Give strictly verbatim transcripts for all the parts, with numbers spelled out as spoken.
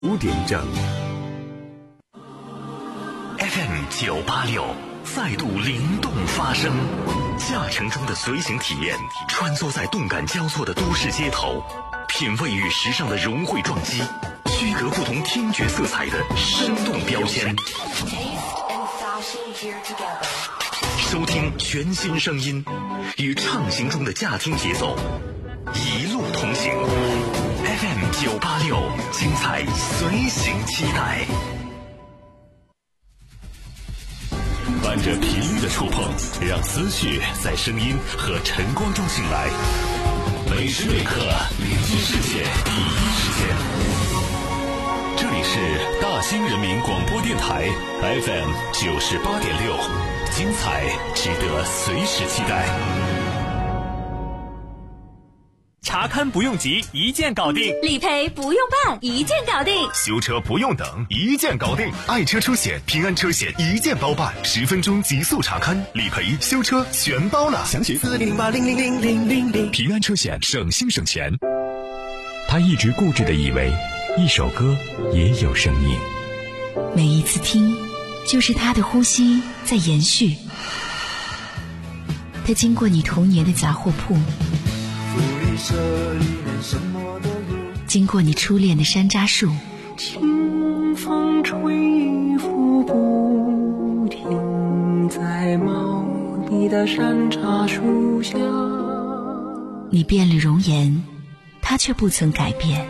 五点整 F M 九八六再度灵动发声，驾乘中的随行体验，穿梭在动感交错的都市街头，品味与时尚的融汇撞击，区隔不同听觉色彩的生动标签。收听全新声音，与畅行中的驾听节奏，一路同行。F M 九八六，精彩随行期待。伴着频率的触碰，让思绪在声音和晨光中醒来。每时每刻，聆听世界第一时间。这里是大兴人民广播电台 F M 九十八点六，精彩值得随时期待。 查看不用急，一键搞定； 理赔不用办，一键搞定； 修车不用等，一键搞定。爱车出险，平安车险一键包办，十分钟极速查看，理赔、修车全包了。 详询四零零八零零零零零零。 平安车险，省心省钱。 他一直固执地以为，一首歌也有生命， 每一次听，就是他的呼吸在延续。他经过你童年的杂货铺，经过你初恋的山楂树， 清风吹拂不停在茂密的山茶树下。 你变了容颜，他却不曾改变。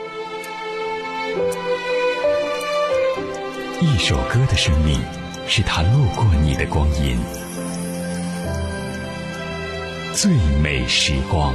一首歌的生命，是他路过你的光阴。最美时光。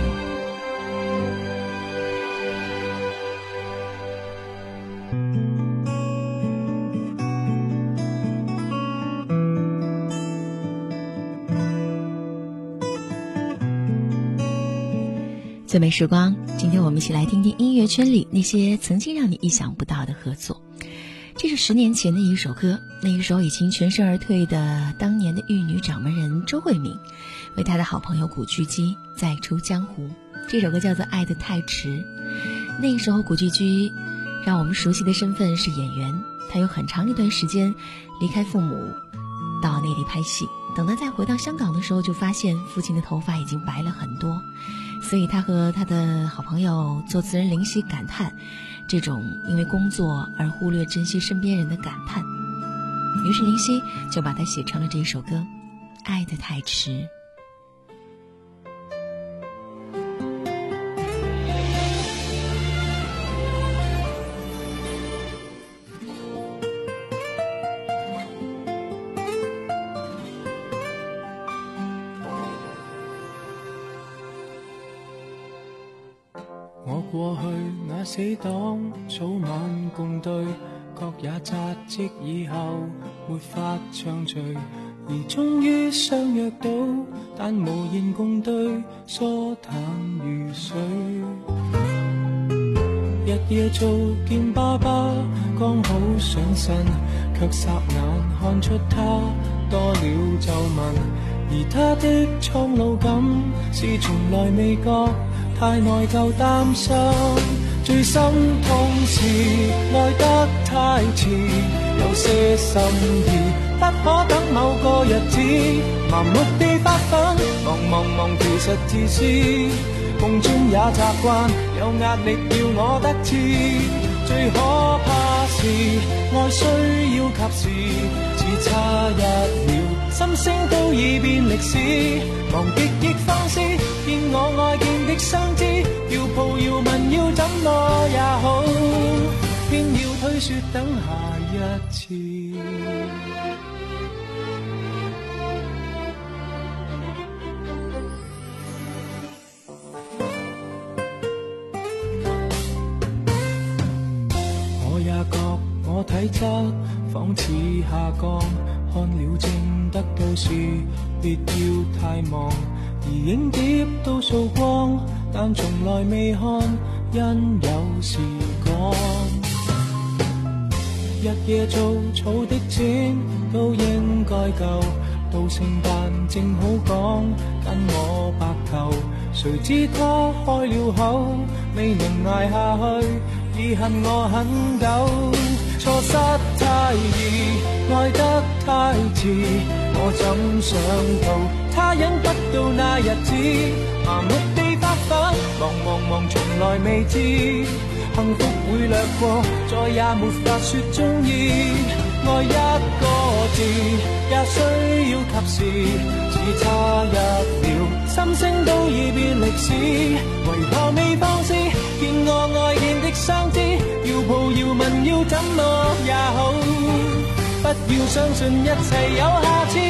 最美时光，今天我们一起来听听音乐圈里那些曾经让你意想不到的合作。这是十年前的一首歌，那一首已经全身而退的当年的玉女掌门人周慧敏，为他的好朋友古巨基再出江湖。这首歌叫做《爱得太迟》。那时候古巨基让我们熟悉的身份是演员，他有很长一段时间离开父母到内地拍戏，等他再回到香港的时候，就发现父亲的头发已经白了很多，所以他和他的好朋友作词人林夕感叹这种因为工作而忽略珍惜身边人的感叹，于是林夕就把它写成了这首歌《爱得太迟》。 我過去那死黨早晚共對，各也扎職以後沒法暢聚，而終於相約到，但無言共對，疏淡如水。日夜做見爸爸，剛好上身，卻霎眼看出他多了皺紋，而他的蒼老感是從來未覺太內疚擔心，最心痛是愛得太遲，有些心意不可等某個日子，盲目地發奮，忙忙忙其實自私，夢中也習慣有壓力要我得志，最可怕是愛需要及時，只差一秒心聲都已變歷史，忘極亦放肆，見我愛見的相知，要抱要吻要怎麼也好，偏要推說等下一次。我也覺我體質仿似下降，看了症得到是別要太忙，而影碟都掃光，但從來未看，因有時趕。日夜做草的錢都應該夠，到聖誕正好講跟我白頭，誰知他開了口，未能捱下去， 已恨我很久。錯失太易，愛得太遲，我怎想到他忍不到那日子，麻木地發奮，忙忙忙從來未知，幸福會掠過，再也沒法說中意。愛一個字也需要及時，只差一秒，心聲都已變歷史，為何未放肆？見我愛見的相知，要抱要吻要怎麼也好，不要相信一切有下次。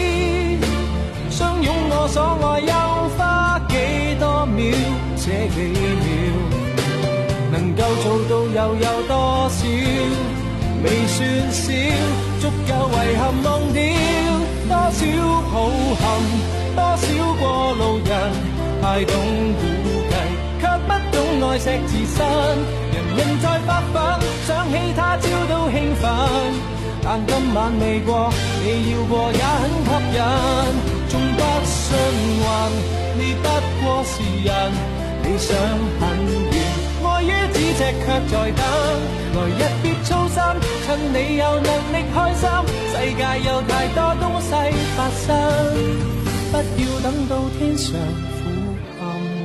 相擁我所愛又花幾多秒，這幾秒能夠做到又有多少？未算少，足夠遺憾忘掉多少抱憾，多少過路人太懂估計，卻不懂愛惜自身。人人在發奮，想起他朝都興奮，但今晚未過，你要過也很吸引。縱不信運，你不過是人，理想很遠，愛於咫尺卻在等。來日別操心，趁你有能力開心，世界有太多東西發生，不要等到天上苦暗。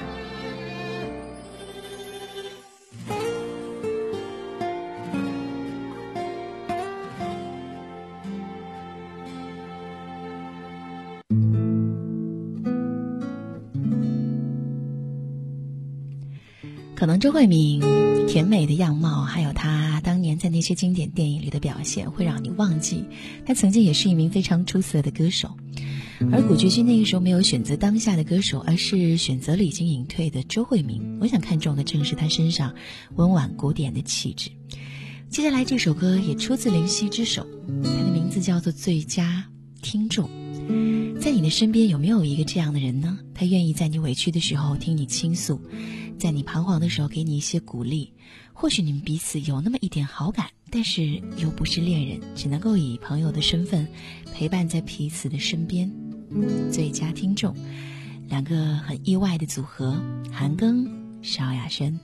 可能周慧敏甜美的样貌，还有她当年在那些经典电影里的表现，会让你忘记她曾经也是一名非常出色的歌手。而古巨基那个时候没有选择当下的歌手，而是选择了已经隐退的周慧敏。我想看中的正是她身上温婉古典的气质。接下来这首歌也出自林夕之手，它的名字叫做《最佳听众》。在你的身边有没有一个这样的人呢？他愿意在你委屈的时候听你倾诉，在你彷徨的时候给你一些鼓励。或许你们彼此有那么一点好感，但是又不是恋人，只能够以朋友的身份陪伴在彼此的身边。最佳听众，两个很意外的组合，韩庚、萧亚轩。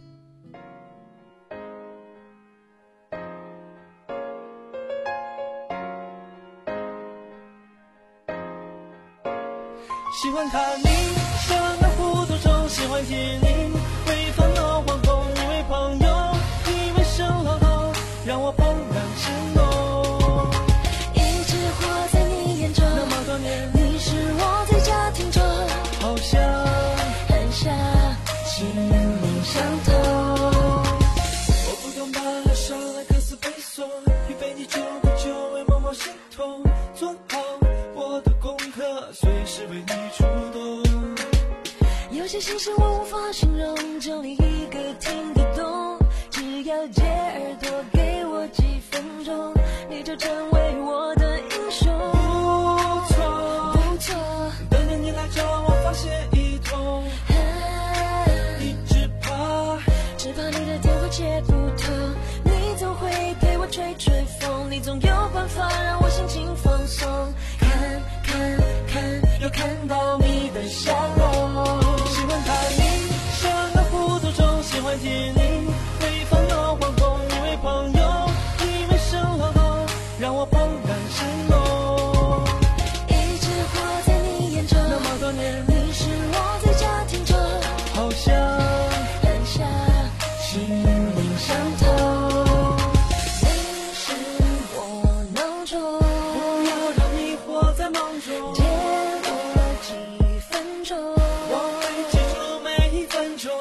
喜欢看你像那糊涂虫，喜欢听你为烦恼惶恐，你为朋友，你为生老头，让我怦然心动。 一直活在你眼中， 那么多年， 你是我最佳听众， 好像很像心灵相通。 我不懂把它上来歌词背诵，一被你救过就会默默心痛，做好我的功课，随时为你出动。 有些心事我无法形容，就你一个听得懂，只要借耳朵给我几分钟，你就成为我的英雄。 不错不错， 等着你来找我发泄一通，一直怕只怕你的电话接不透，你总会给我吹吹风，你总有办法让我心情放松。看看看，又看到你的笑容。 喜欢看你像个糊涂虫，喜欢听你为烦恼惶恐，你为朋友，你为生老头，让我怦然心动。 一直活在你眼中， 那么多年， 你是我最佳听众， 好像很像心灵相通。你是我囊中， 不要让你活在梦中， 借我几分钟， 我会记住每一分钟。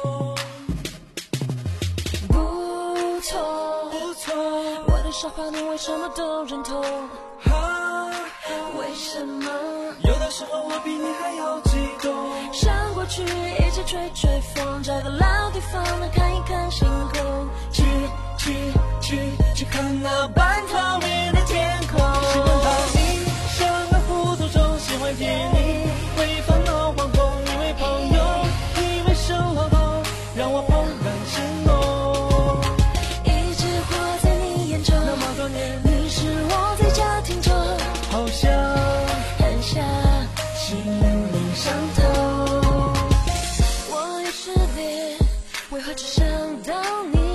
不错不错， 我的傻话你为什么都认同？ 哈， 为什么有的时候我比你还要激动。 上过去一起吹吹风，找个老地方能看一看星空， 去去去去看那半透明的天空。喜欢看你像个糊涂虫，喜欢听你为烦恼惶恐，你为朋友，你为生老头，让我怦然心动。 一直活在你眼中， 那么多年， 你是我最佳听众， 好像很像心灵相通。我有失恋，为何只想到你？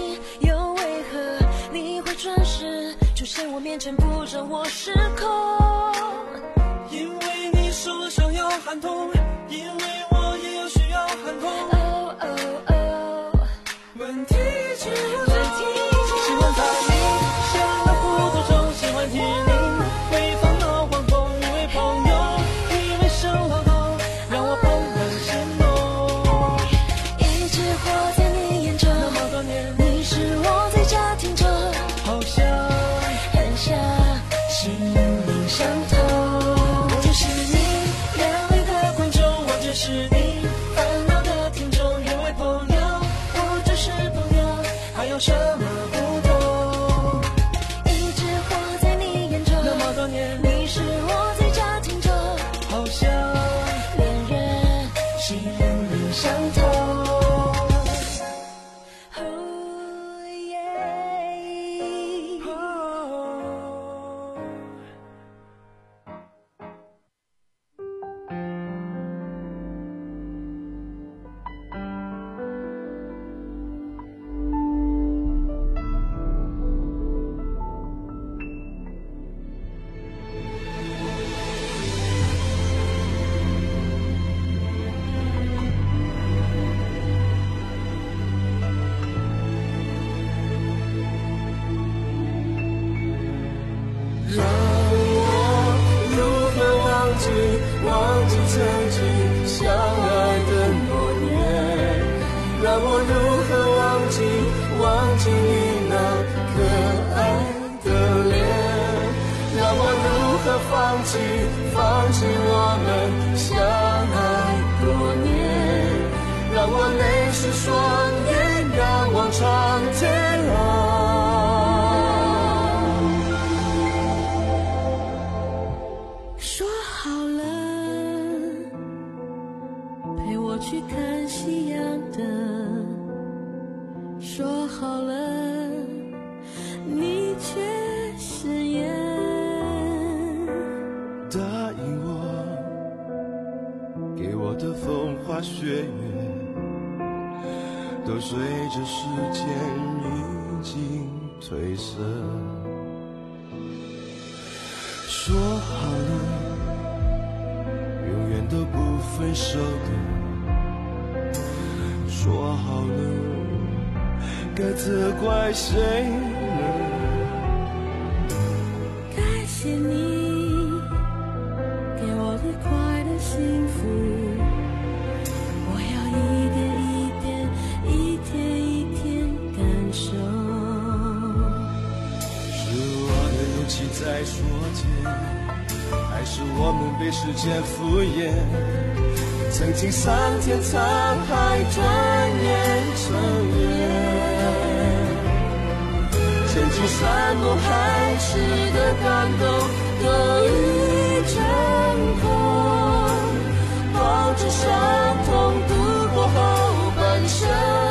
出现我面前，不让我失控。 因为你说想要喊痛，因为我也有需要喊痛。 哦哦哦， 问题只有问题喜欢在你想到胡同中，喜欢听你为烦恼惶恐，因为朋友，因为生老痛，让我怦然心动。 一直活在你眼中， 那么多年， 你是我最佳听众， 好像很像心灵相通。 我就是你亮丽的观众，我就是你烦恼的听众，因为朋友，我就是朋友，还有什么不懂？ 一直活在你眼中， 那么多年， 你是我最佳听众， 好像恋人心灵相通。Oh, yeah. 让我如何忘记忘记曾经相爱的诺言？让我如何忘记忘记你那可爱的脸？让我如何放弃放弃我们相爱多年？让我泪湿双眼，仰望长天啊！ 说好了，陪我去看夕阳的。说好了，你却食言。 答应我，给我的风花雪月，都随着时间已经褪色。说好了，永远都不分手的。说好了，该责怪谁呢？ 感谢你给我的快乐幸福，我要一点一点一天一天感受。 是我的勇气在说甜，还是我们被时间敷衍？曾经桑田沧海，转眼成烟。曾经山盟海誓的感动，都已成空。抱着伤痛度过后半生，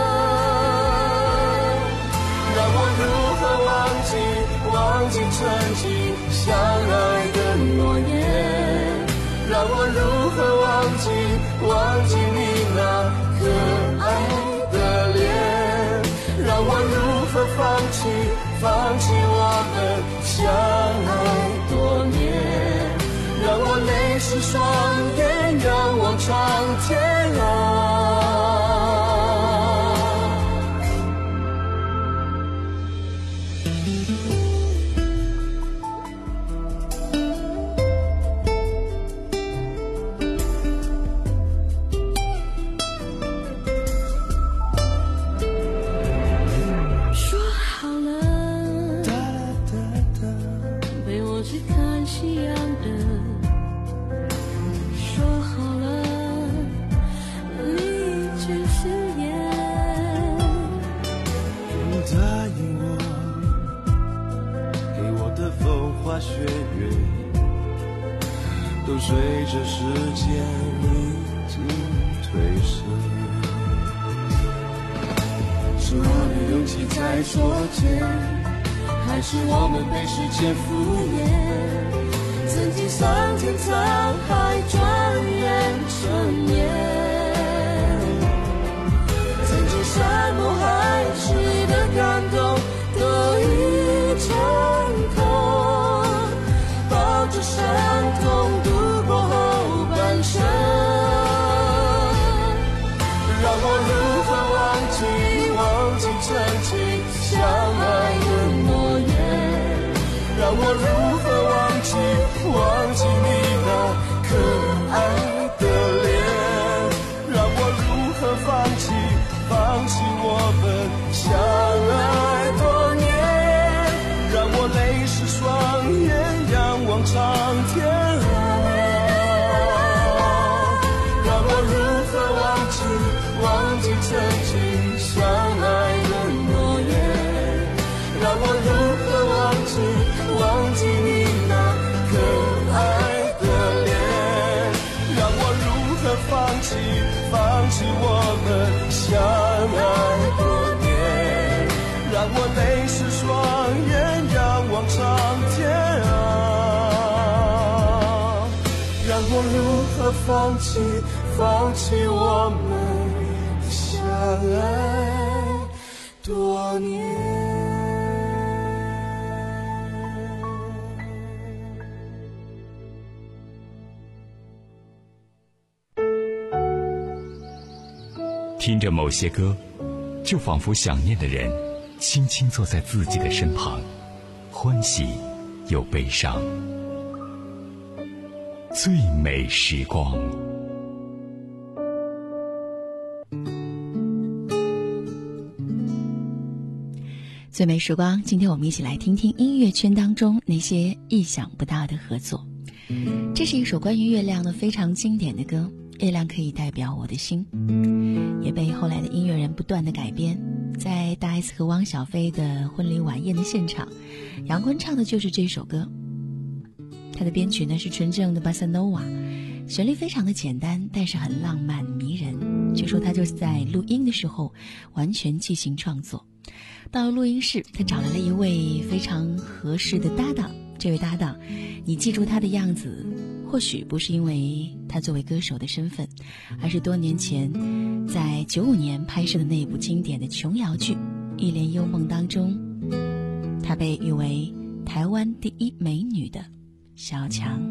让我如何忘记忘记曾经相爱的诺言？让我如何忘记忘记你那可爱的脸？让我如何放弃放弃我们相爱多年？让我泪湿双眼，仰望长天啊！雪月都随着时间已经褪色，是我的勇气在说甜，还是我们被时间敷衍？曾经桑田沧海，转眼成烟。曾经山盟海誓的感动，都已成空。 可爱的脸，让我如何放弃，放弃我们相爱多年，让我泪湿双眼，仰望长天。让我如何忘记，忘记曾经相爱的诺言，让我如何忘记，忘记你那可爱的脸，让我如何放弃，放弃我们相爱多年，让我泪湿双眼，仰望长天啊，让我如何放弃，放弃我们相爱多年。 听着某些歌，就仿佛想念的人轻轻坐在自己的身旁，欢喜又悲伤。最美时光。 最美时光，今天我们一起来听听音乐圈当中那些意想不到的合作。这是一首关于月亮的非常经典的歌，月亮可以代表我的心，也被后来的音乐人不断的改编。在大 S 和汪小菲的婚礼晚宴的现场，杨坤唱的就是这首歌。他的编曲呢是纯正的巴萨诺瓦，旋律非常的简单，但是很浪漫迷人。据说他就是在录音的时候完全即兴创作。到了录音室，他找来了一位非常合适的搭档。这位搭档，你记住他的样子，或许不是因为他作为歌手的身份，而是多年前在九五年拍摄的那部经典的琼瑶剧《一帘幽梦》当中，她被誉为台湾第一美女的小强。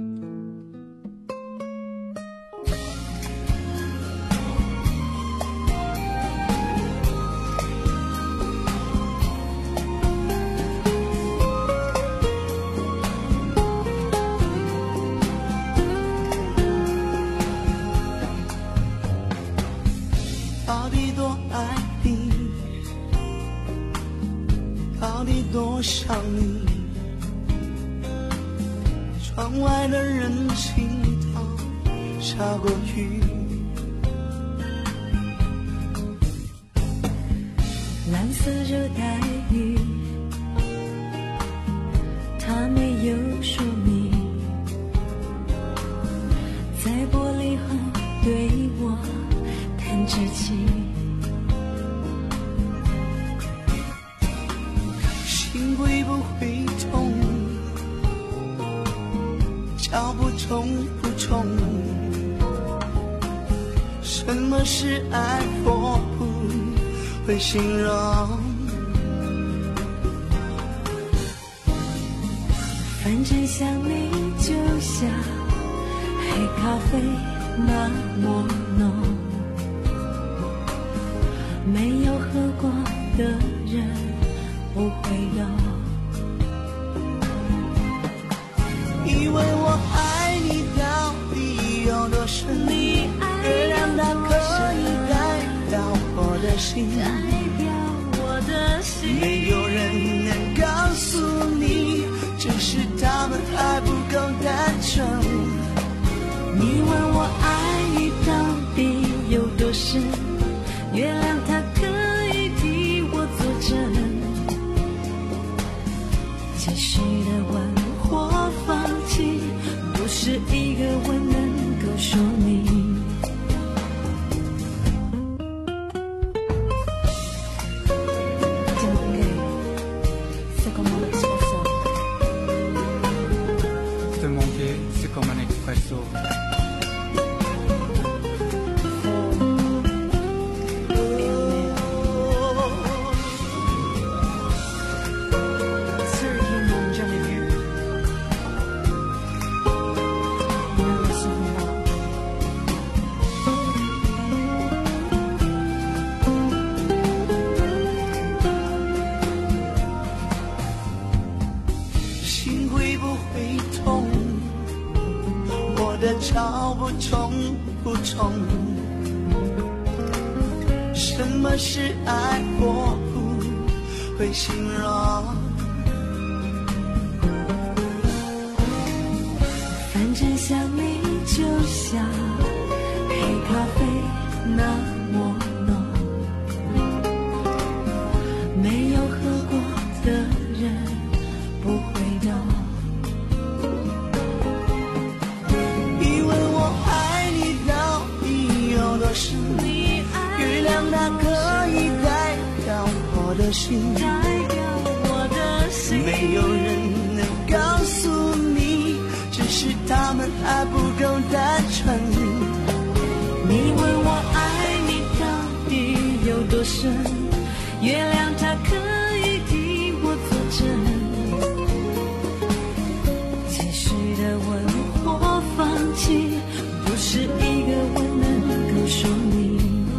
多想你，窗外的人行道下过雨， 蓝色热带雨，它没有说明，在玻璃后对我弹指起。 会不会痛？脚步重不重？什么是爱？我不会形容。 反正想你就像黑咖啡那么浓，没有喝过的人不会懂。 以为我爱你到底有多深？月亮它可以代表我的心，没有人能告诉你，只是他们还不够单纯。 你问我爱你到底有多深？月亮它可以替我作证。继续的问或放弃，不是一个吻能够说明。 我找不从不从。什么是爱，我不会形容。 反正想你就像黑咖啡那么浓，没有喝过的人不会懂。 以为我爱你到底有多深，月亮它可以代表我的心，没有人能告诉你，只是他们还不够单纯。 你问我爱你到底有多深，月亮它可以替我作证。继续的问或放弃，不是一个吻能够说明。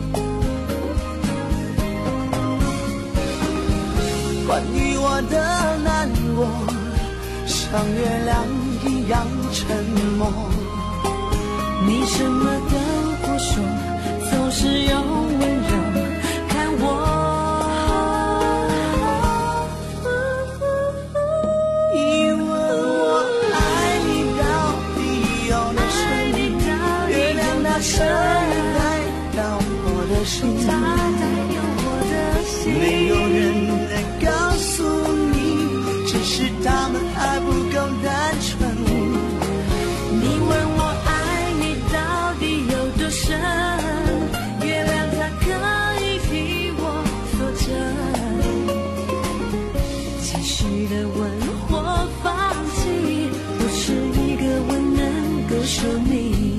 关于我的难过，像月亮一样沉默。 你什么都不说，总是用温柔看我。 你问我爱你到底有多深，月亮它可以代表我的心，没有人能告诉你，只是他们还不够单纯。 你问我爱你到底有多深，月亮它可以替我作证。继续的问或放弃，不是一个吻能够说明。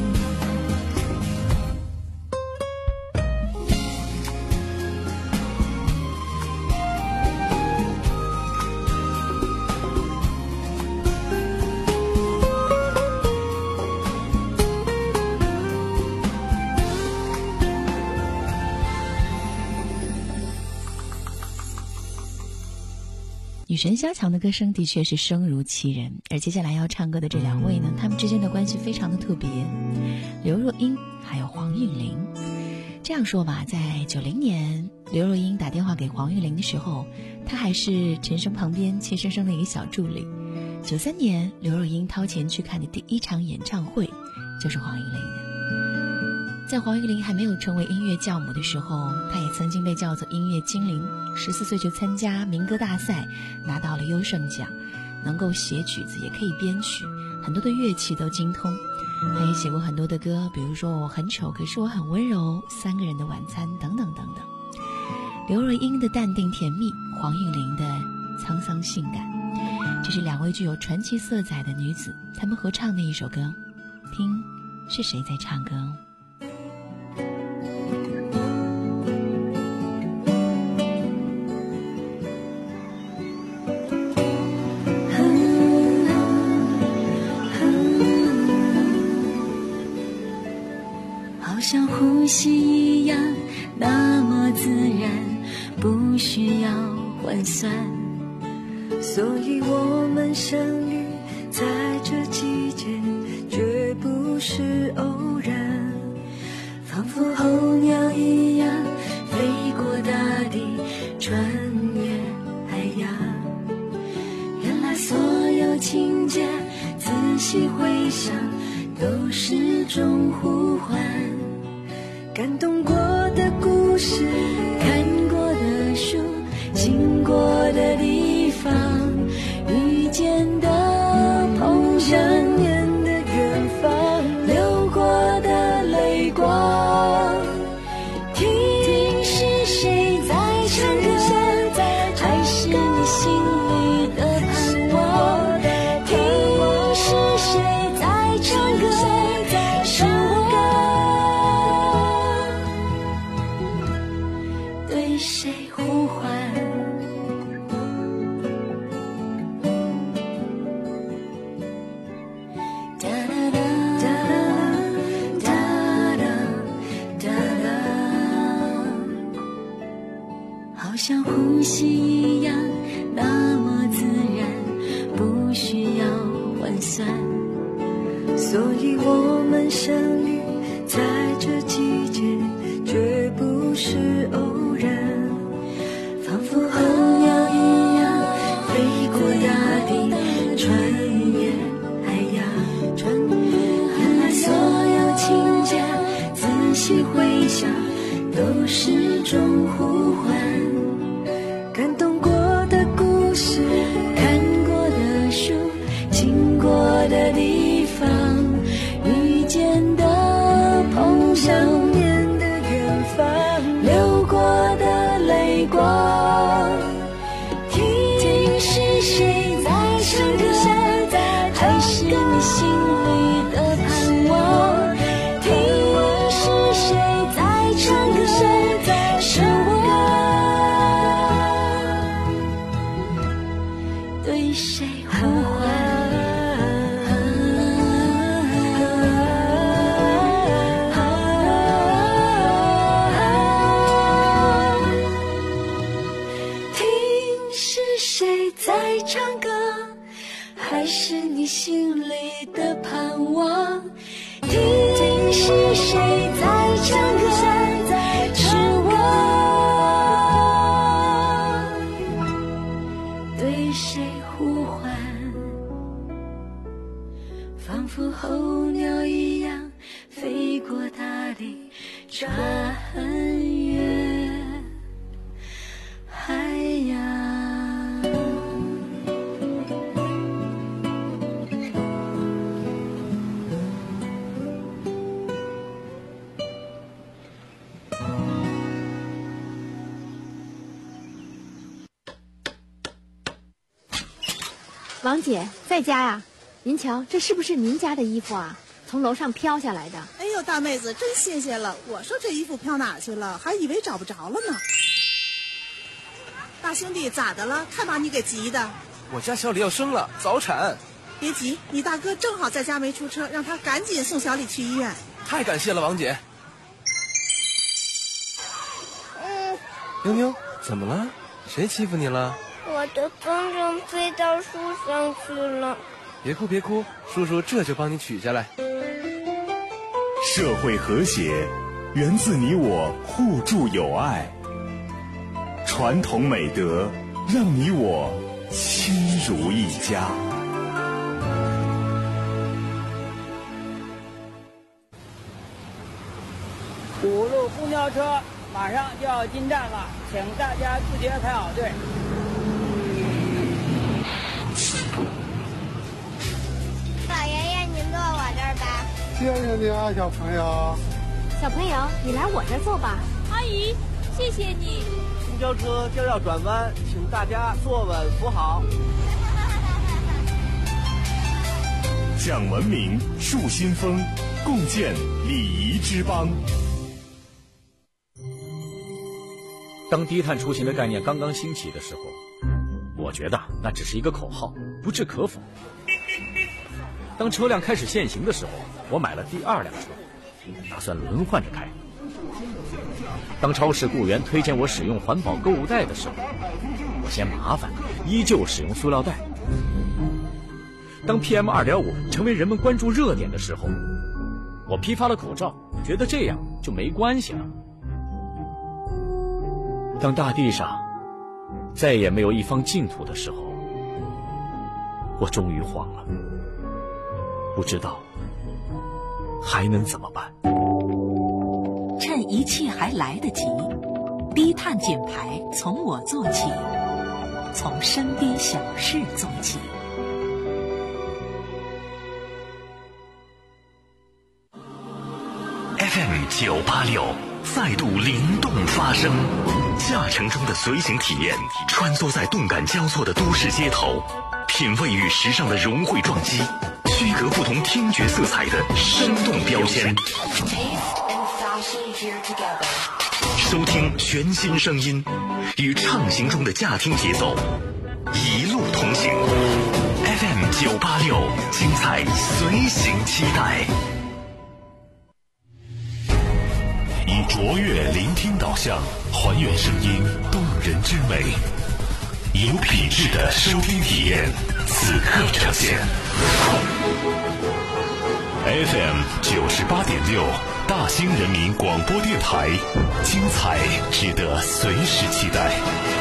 女神萧蔷的歌声的确是声如其人，而接下来要唱歌的这两位呢，他们之间的关系非常的特别，刘若英还有黄韵玲。这样说吧，在九零年刘若英打电话给黄韵玲的时候，她还是陈升旁边怯生生的一个小助理。九三年刘若英掏钱去看的第一场演唱会就是黄韵玲的。在黄韵玲还没有成为音乐教母的时候，她也曾经被叫做音乐精灵，十四岁就参加民歌大赛，拿到了优胜奖，能够写曲子也可以编曲，很多的乐器都精通。她也写过很多的歌，比如说我很丑可是我很温柔，三个人的晚餐等等等等。刘若英的淡定甜蜜，黄韵玲的沧桑性感，这是两位具有传奇色彩的女子，她们合唱的一首歌，听是谁在唱歌。 像呼吸一样那么自然，不需要换算，所以我们相遇在这季节绝不是偶然，仿佛候鸟一样飞过大地，穿越海洋。原来所有情节仔细回想都是种呼唤，感动过的故事，看过的书，经过的地方，遇见的碰相念的远方，流过的泪光，听是谁在唱歌，还是你心里的盼望，听是谁在唱歌，是我对谁呼唤。 相遇在这季节，绝不是偶然，仿佛候鸟一样飞过大地，穿越海洋。原来所有情节仔细回想都是种呼唤，感动过的故事，看过的书，经过的地方，遇见的碰上面的远方，流过的泪光，听是谁在唱歌，还是你心里的盼望，听是谁在唱歌，是我对谁呼唤。在唱歌，还是你心里的盼望，听是谁在唱歌，是我对谁呼唤，仿佛候鸟一样飞过大地，穿越海洋。 王姐在家呀？您瞧，这是不是您家的衣服啊？从楼上飘下来的。 哎呦，大妹子真新鲜了！我说这衣服飘哪去了，还以为找不着了呢。大兄弟，咋的了？看把你给急的。 我家小李要生了，早产。 别急，你大哥正好在家没出车，让他赶紧送小李去医院。 太感谢了，王姐。 嗯。 妞妞，怎么了？谁欺负你了？ 我的风筝飞到树上去了。 别哭别哭，叔叔这就帮你取下来。 社会和谐源自你我互助友爱，传统美德让你我亲如一家。 五路公交车马上就要进站了，请大家自觉排好队。 老爷爷，您坐我这儿吧。 谢谢你啊，小朋友。 小朋友，你来我这儿坐吧。 阿姨，谢谢你。 公交车将要转弯，请大家坐稳扶好。 讲文明，树新风，共建礼仪之邦。 当低碳出行的概念刚刚兴起的时候，我觉得那只是一个口号，不置可否。当车辆开始限行的时候，我买了第二辆车，打算轮换着开。当超市雇员推荐我使用环保购物袋的时候，我嫌麻烦，依旧使用塑料袋。当 P M 二点五 成为人们关注热点的时候，我批发了口罩，觉得这样就没关系了。当大地上再也没有一方净土的时候，我终于慌了，不知道还能怎么办。 趁一切还来得及，低碳减排从我做起，从身边小事做起。 F M 九八六再度灵动发声，驾乘中的随行体验，穿梭在动感交错的都市街头，品味与时尚的融汇撞击，区隔不同听觉色彩的生动标签。收听全新声音，与畅行中的驾听节奏，一路同行。F M 九八六，精彩随行期待。以卓越聆听导向，还原声音动人之美，有品质的收听体验，此刻呈现。 F M 九十八点六，大兴人民广播电台，精彩值得随时期待。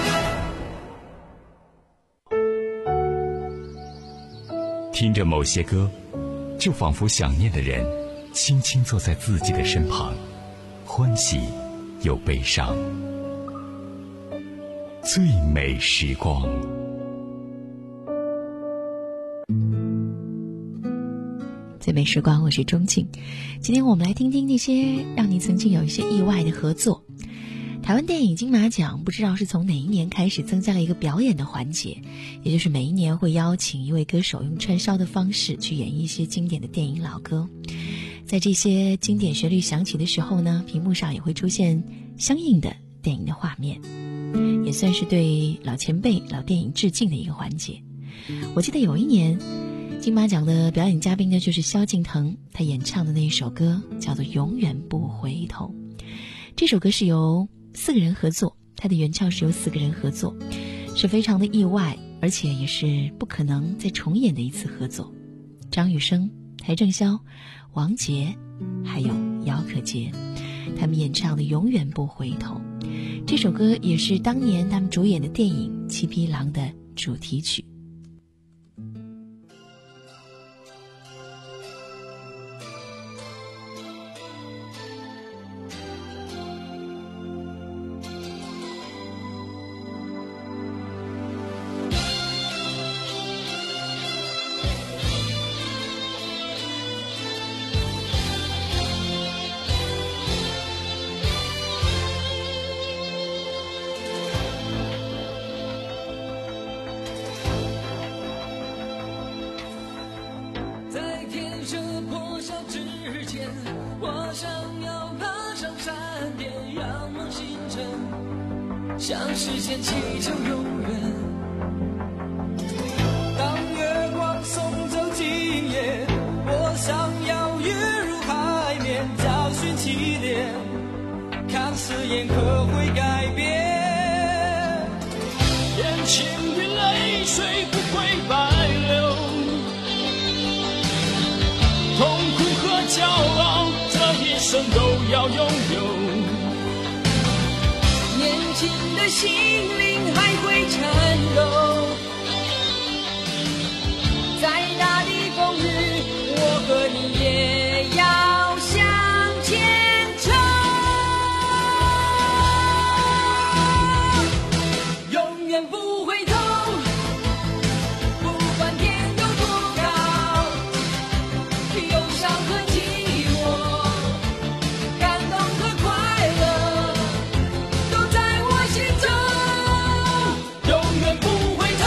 听着某些歌，就仿佛想念的人轻轻坐在自己的身旁，欢喜又悲伤。最美时光。 最美时光，我是钟静。今天我们来听听那些让你曾经有一些意外的合作。台湾电影金马奖不知道是从哪一年开始增加了一个表演的环节，也就是每一年会邀请一位歌手用串烧的方式去演绎一些经典的电影老歌。在这些经典旋律响起的时候呢，屏幕上也会出现相应的电影的画面，也算是对老前辈老电影致敬的一个环节。我记得有一年金马奖的表演嘉宾呢就是萧敬腾，他演唱的那一首歌叫做《永远不回头》。这首歌是由四个人合作，他的原唱是由四个人合作，是非常的意外，而且也是不可能再重演的一次合作。张雨生、邰正宵、王杰还有姚可杰，他们演唱的《永远不回头》这首歌也是当年他们主演的电影《七匹狼》的主题曲。 向时间祈求永远。当月光送走今夜，我想要跃入海面，找寻起点，看誓言可会改变。眼前的泪水不会白流，痛苦和骄傲这一生都要拥有。年轻的心灵还会颤抖，在那里风雨，我和你也要向前冲，永远不回头，不管天有多高，忧伤和寂寞，感动和快乐，永远不回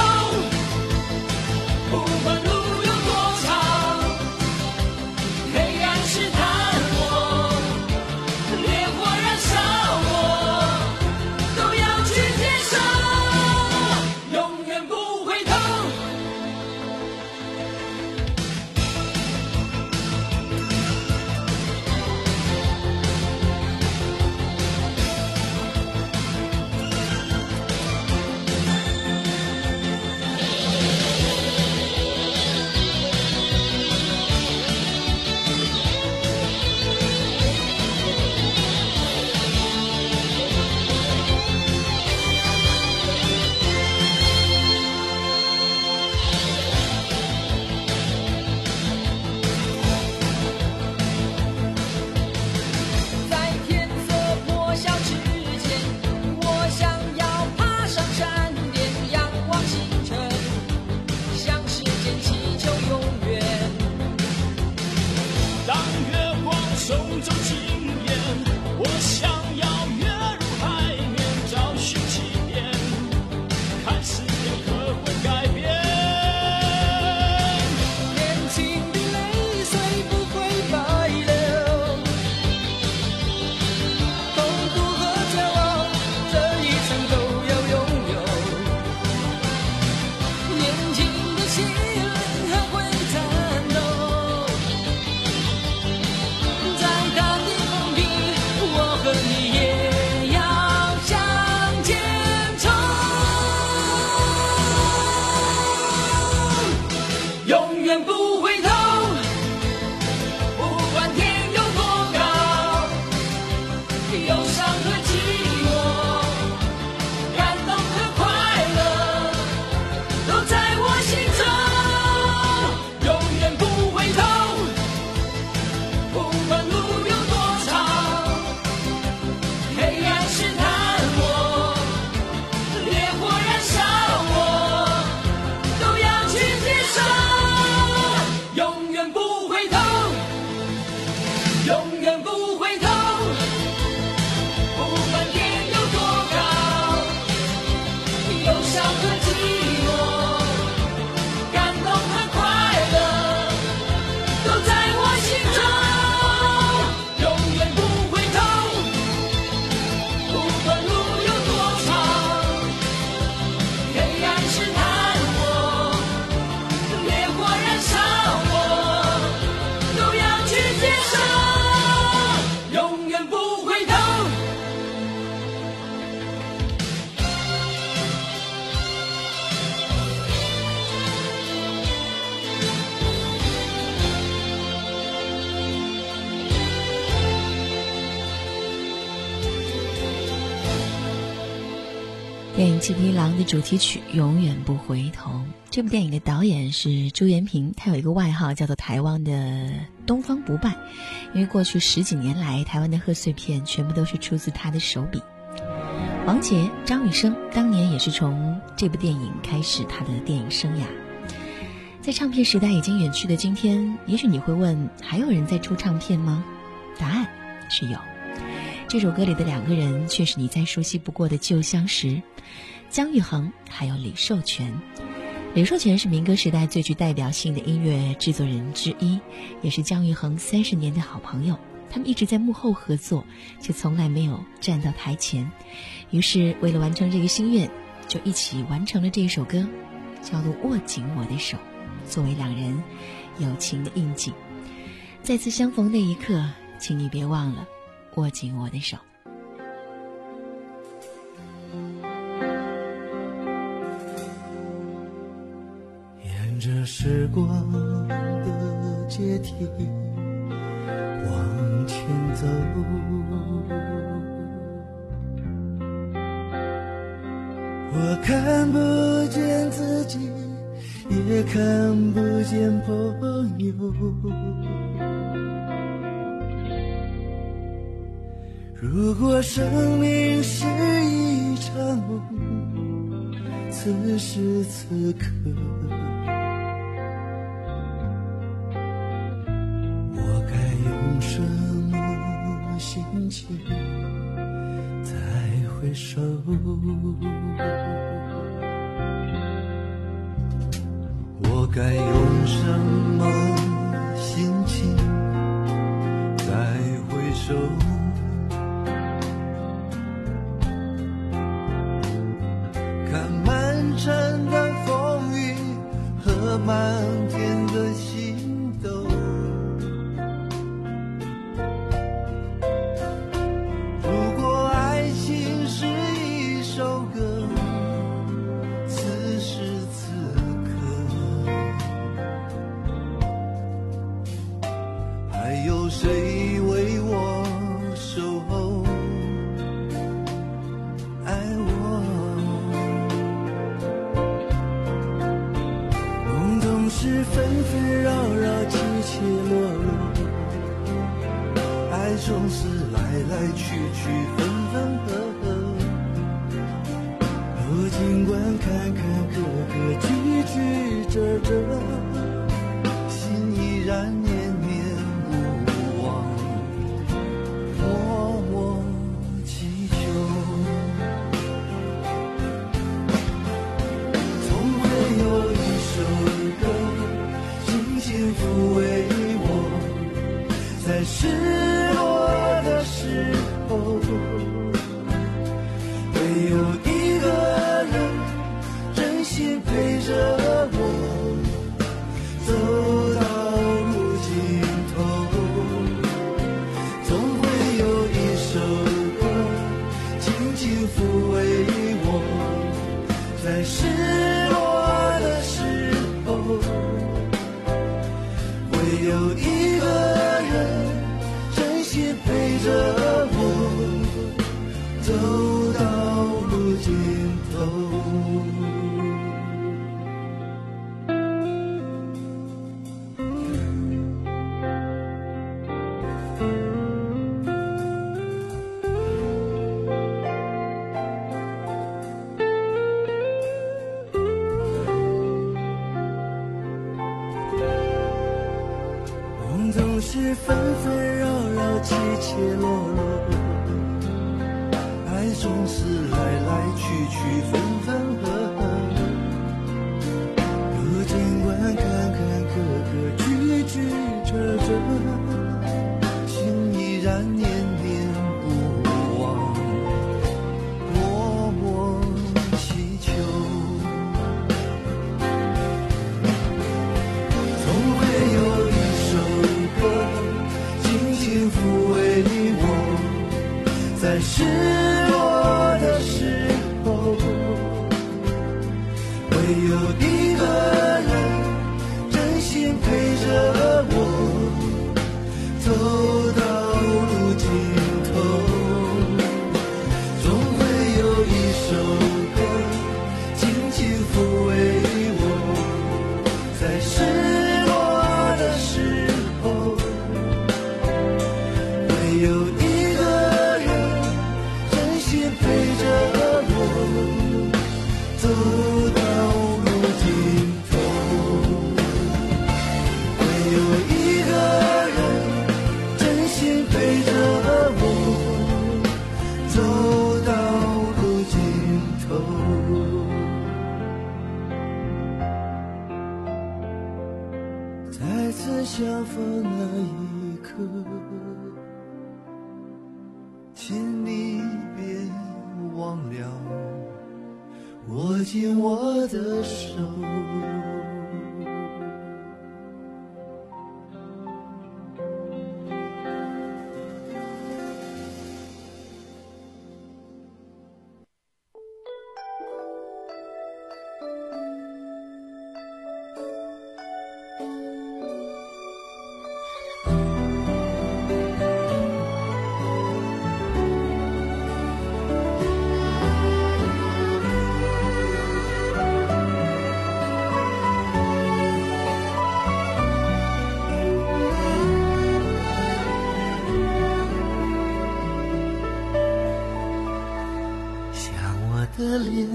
电影《七匹狼》的主题曲《永远不回头》。这部电影的导演是朱延平，他有一个外号叫做台湾的东方不败，因为过去十几年来台湾的贺岁片全部都是出自他的手笔。王杰、张雨生当年也是从这部电影开始他的电影生涯。在唱片时代已经远去的今天，也许你会问，还有人在出唱片吗？答案是有。这首歌里的两个人却是你再熟悉不过的旧相识，姜育恒还有李寿全。李寿全是民歌时代最具代表性的音乐制作人之一，也是姜育恒三十年的好朋友。他们一直在幕后合作，却从来没有站到台前。于是为了完成这个心愿，就一起完成了这首歌，叫做《握紧我的手》，作为两人友情的印记。再次相逢那一刻，请你别忘了握紧我的手。 沿着时光的阶梯往前走，我看不见自己，也看不见朋友。如果生命是一场梦，此时此刻，我该用什么心情再回首？我该用什么心情再回首？看漫长的风雨和漫天的星斗，如果爱情是一首歌，此时此刻，还有谁为我守候爱我？是纷纷扰扰，起起落落，爱总是来来去去，分分合合。我尽管看看个个句句折折，心依然念念不忘，默默祈求。总会有一首歌抚慰我，在失落的时候，会有一个人真心陪着我，走到路尽头。总会有一首歌轻轻抚慰我，在失落的时候，有一个人真心陪着我，走到路尽头。总是纷纷扰扰，起起落落，爱总是来来去去，分分合合。我尽管看看个个句句折折，心依然念念不忘，默默祈求。总会有一抚慰我，在失落的时候， 失落的时候，会有一个人真心陪着我走到路尽头，会有一个人真心陪着我走到路尽头。再次相逢那一刻，请你别忘了握紧我的手。的脸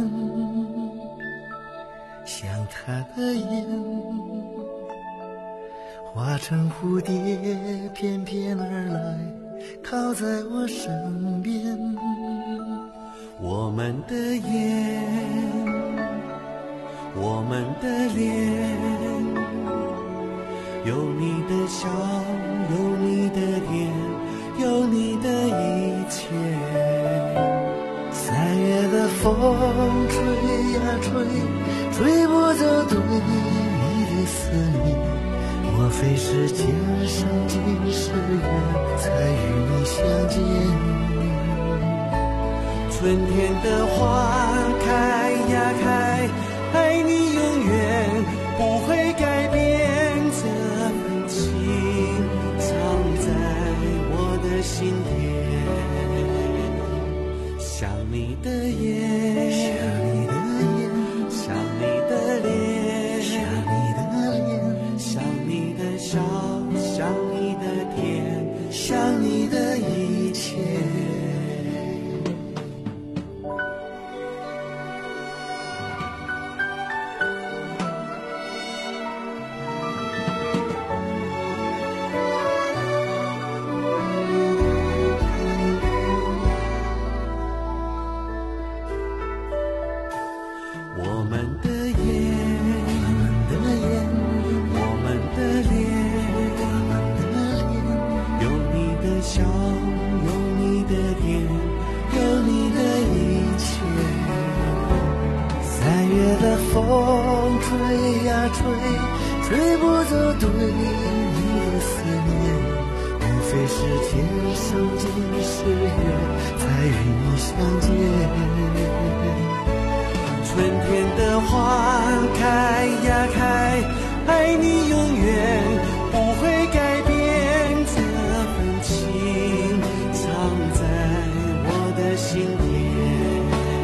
像他的眼，化成蝴蝶翩翩而来，靠在我身边。我们的眼，我们的脸，有你的笑，有你的甜，有你的一切。三月的风吹呀吹，吹不走对你的思念。莫非是前生今世缘，才与你相见？春天的花开呀开，爱你永远不会改变，这份情藏在我的心田。想你的眼，想你的眼，想你的脸，想你的脸，想你的笑，想你的甜，想你的一切。我们的眼，我们的眼，我们的脸，我们的脸，有你的笑，有你的甜，有你的一切。三月的风吹呀吹，吹不走对你的思念。无非是前生今世缘，才与你相见。春天的花开呀开，爱你永远不会改变，这份情藏在我的心田。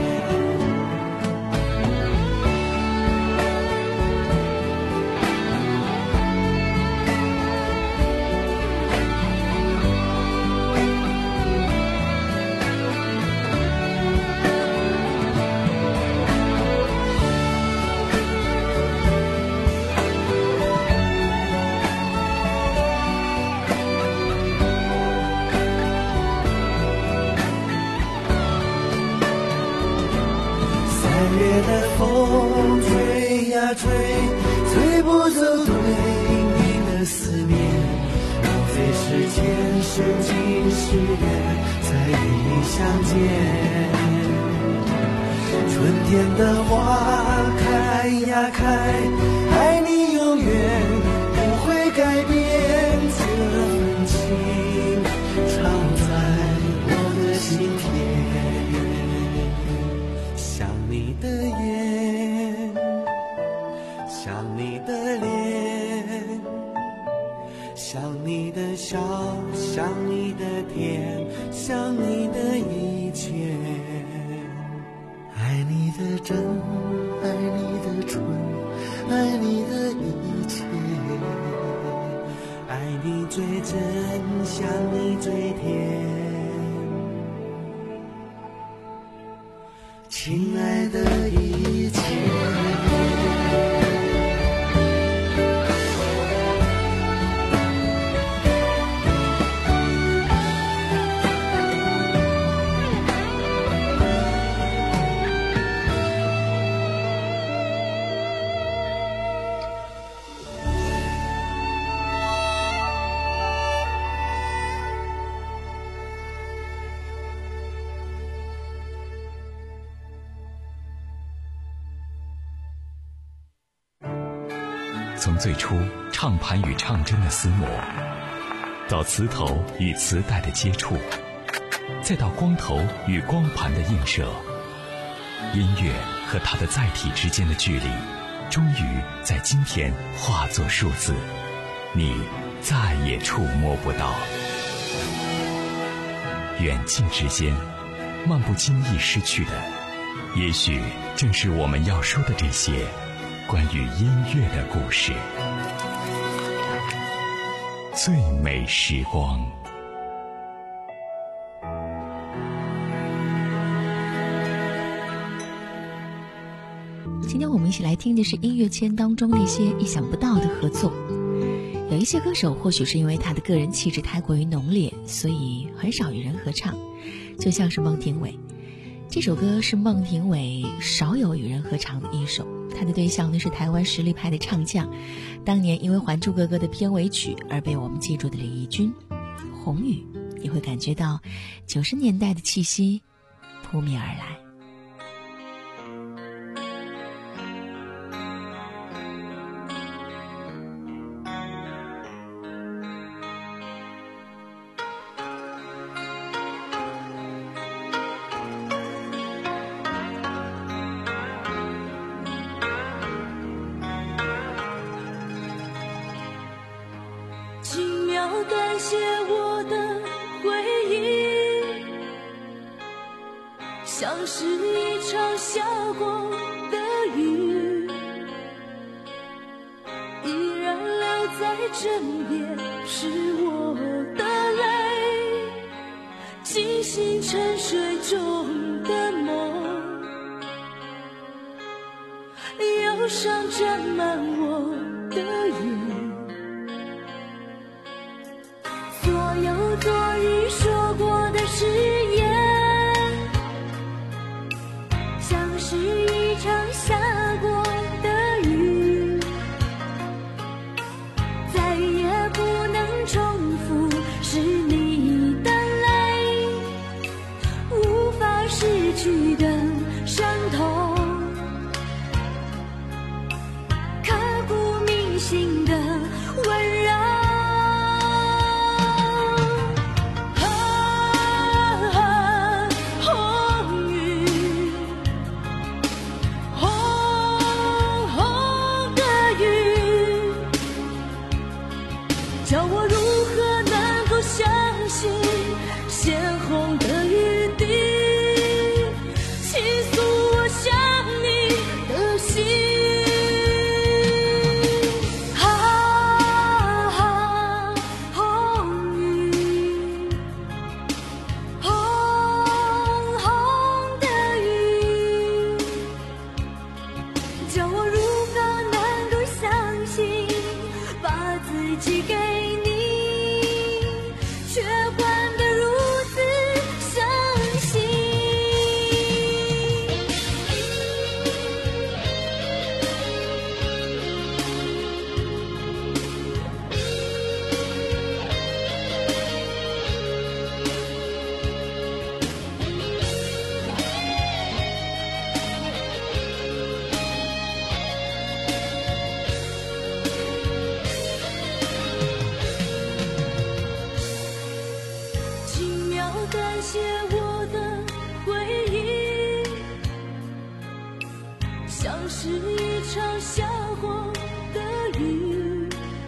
三月的风吹呀吹，吹不走对你的思念。莫非是前世今世缘，才与你相见。春天的花开呀开，爱你永远不会改变，这份情藏在我的心田。想你的眼，想你的脸，想你的笑，想你的甜，想你的一切。爱你的真，爱你的纯，爱你的一切。 你最真，想你最甜，亲爱的一切。 从最初唱盘与唱针的厮磨，到磁头与磁带的接触，再到光头与光盘的映射，音乐和它的载体之间的距离，终于在今天化作数字，你再也触摸不到。远近之间，漫不经意失去的，也许正是我们要说的这些关于音乐的故事。最美时光。 今天我们一起来听的是音乐圈当中那些意想不到的合作。有一些歌手或许是因为他的个人气质太过于浓烈，所以很少与人合唱，就像是孟庭苇。这首歌是孟庭苇少有与人合唱的一首，他的对象呢是台湾实力派的唱将，当年因为《还珠格格》的片尾曲而被我们记住的李翊君。红雨，你会感觉到九十年代的气息扑面而来。 感谢我的回忆，像是一场下过的雨，依然留在枕边，是我的泪，惊醒沉睡中的梦，忧伤沾满我的眼。所有昨日说过的誓言，像是一场下过的雨，再也不能重复，是你的泪，无法失去的伤痛，刻骨铭心的温柔。叫我如何能够相信鲜红的雨滴，倾诉我想你的心。啊，红雨，红红的雨，叫我如何能够相信，把自己给感谢我的回忆，像是一场下过的雨，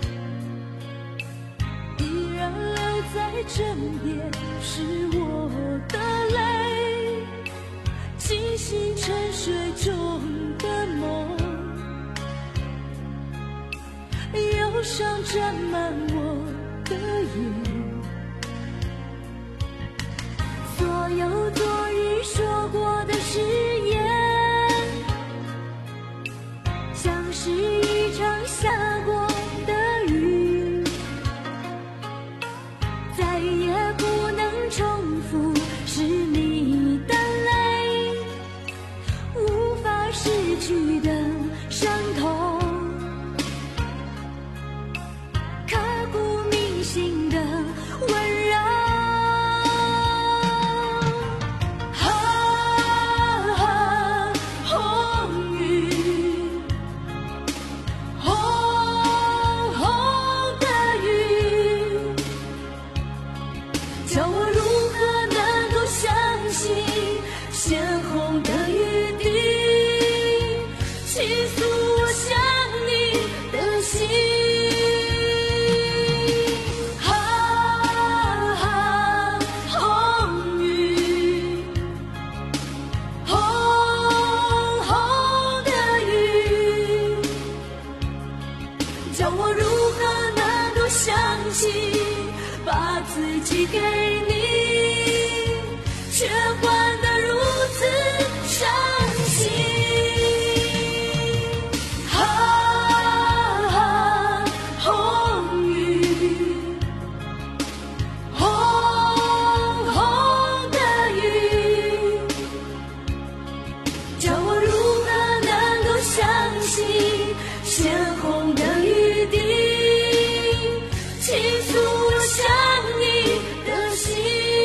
依然留在枕边，是我的泪，惊醒沉睡中的梦，忧伤沾满我的雨，所有昨日说过的誓言，像是一场下过的雨，再也不能重复，是你的泪，无法失去的伤痛，刻骨铭心的温柔。啊啊，红雨，红红的雨，叫我如何能够相信鲜红的雨滴，倾诉我想你的心。啊啊，红雨，红红的雨，叫我如何能够相信，把自己给你，却换得如此伤心。啊啊，红雨，红红的雨，叫我如何能够相信鲜红的雨滴，倾诉我想你的心。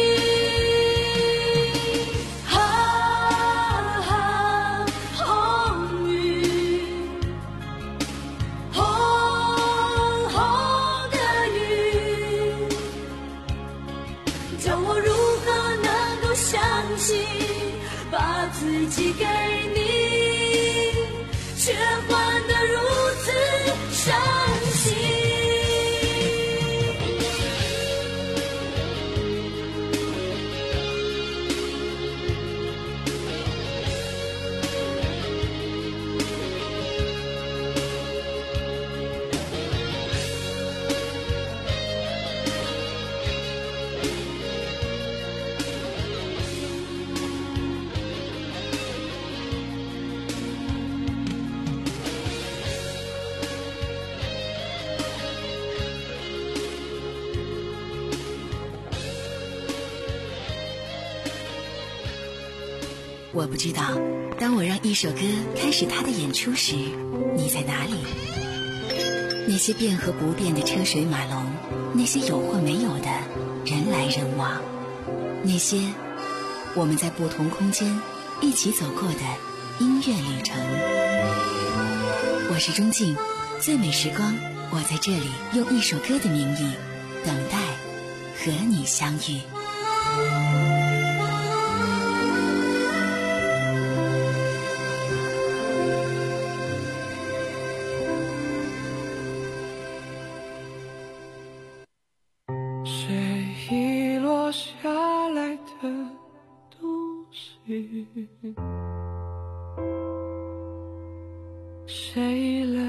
啊啊，红雨，红红的雨，叫我如何能够相信，把自己给你，却换得如此伤心。 我不知道，当我让一首歌开始它的演出时，你在哪里？那些变和不变的车水马龙，那些有或没有的人来人往，那些我们在不同空间一起走过的音乐旅程。我是钟静，最美时光，我在这里用一首歌的名义等待和你相遇。 谁遗落下来的东西，谁泪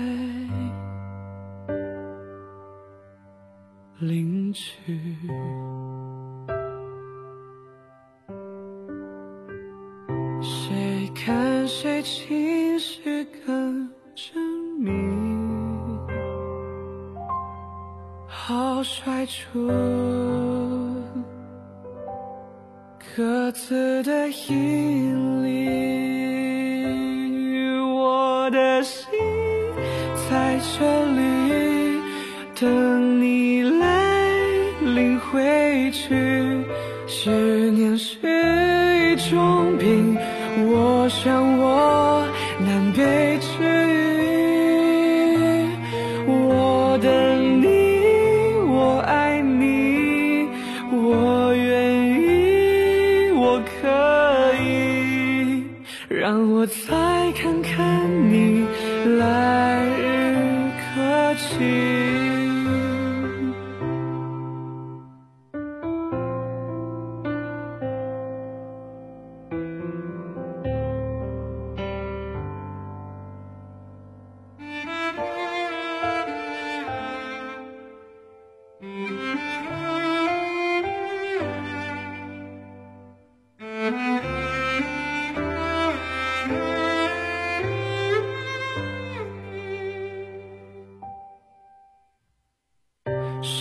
领去，谁看谁情绪更缜密，好甩出各自的引力，我的心在这里等你来领回去。思念是一种病，我想我难被治愈。我等你，我爱你，我愿意，我可以，让我再看看你来日可期。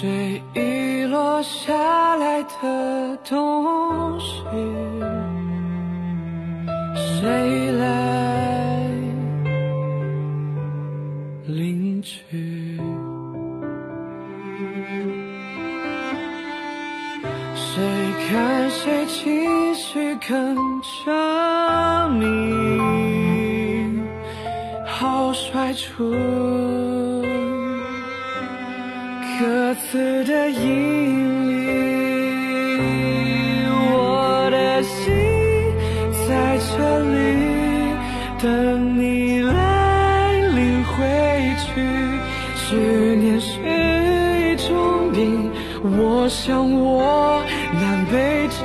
水遗落下来的东西，谁来领取？谁看谁情绪跟着你，好甩出各自的引力。我的心在这里等你来领回去，执念是一种病，我想我难被治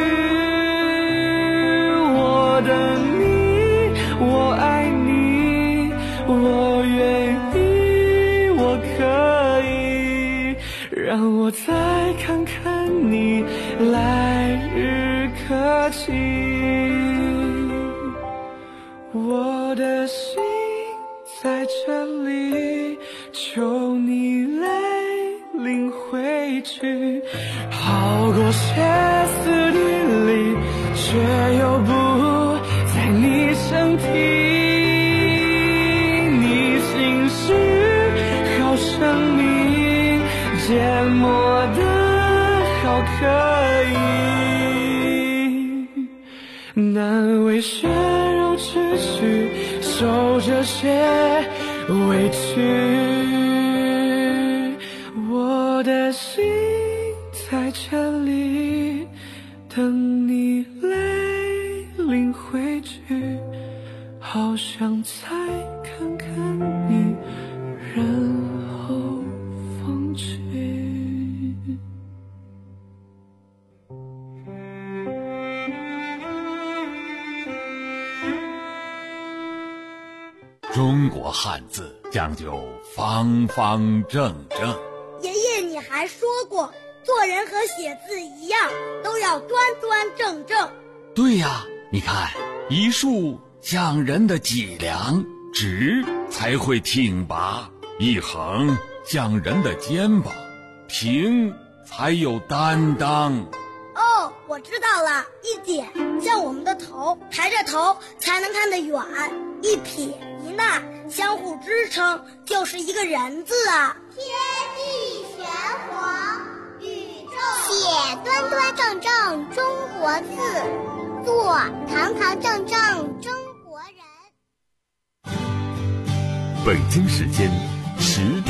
愈。我等你，我爱你，我愿意，我可以，让我再看看你来日可期。我的心在这里，求你来领回去，好过歇斯底里，却又不在你身体。你心是好生命，缄默的好可以，难为血肉之躯，受这些委屈。我的心在这里等你来领回去，好想再看看你，然后放弃。 中国汉字讲究方方正正。 爷爷，你还说过，做人和写字一样，都要端端正正。 对呀，你看，一竖像人的脊梁，直才会挺拔；一横像人的肩膀，平才有担当。 哦，我知道了，一点像我们的头，抬着头才能看得远；一撇一捺相互支撑，就是一个人字啊。 天地玄黄，宇宙写端端正正中国字，做堂堂正正中国人。 北京时间十点。